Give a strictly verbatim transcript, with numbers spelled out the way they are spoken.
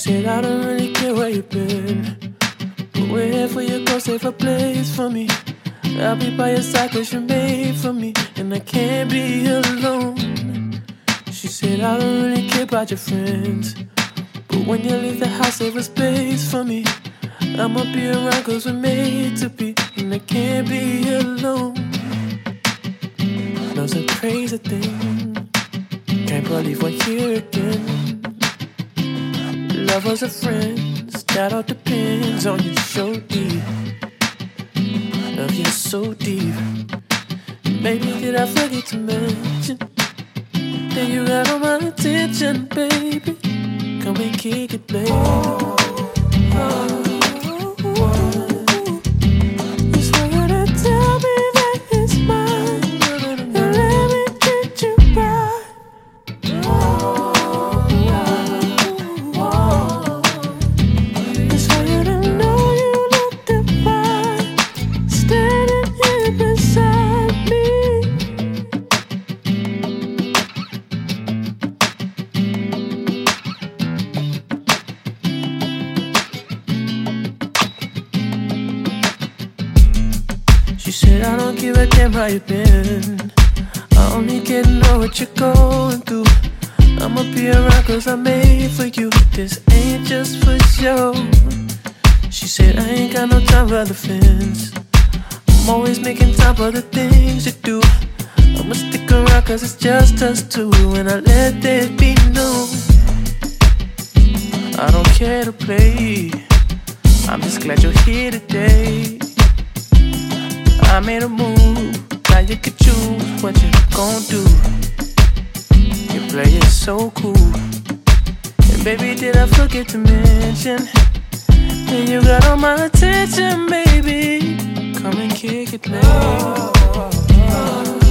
said, I don't really care where you've been, but we're here for you, go save a place for me. I'll be by your side cause you're made for me, and I can't be alone. She said, I don't really care about your friends, but when you leave the house, save a space for me. I'ma be around cause we're made to be, and I can't be alone. Love's a crazy thing, can't believe we're here again. Lovers or friends, that all depends on you so deep. Love you so deep. Maybe did I forget to mention that you got all my attention, baby? Come and kick it, baby. Oh. She said, I don't give a damn how you been, I only care to know what you're going through. I'ma be around cause I'm made for you, this ain't just for show. She said, I ain't got no time for the fence, I'm always making time for the things you do. I'ma stick around cause it's just us two, and I let that be known. I don't care to play, I'm just glad you're here today. I made a move, now you can choose what you gon' do. You play it so cool, and baby did I forget to mention that you got all my attention, baby. Come and kick it, baby.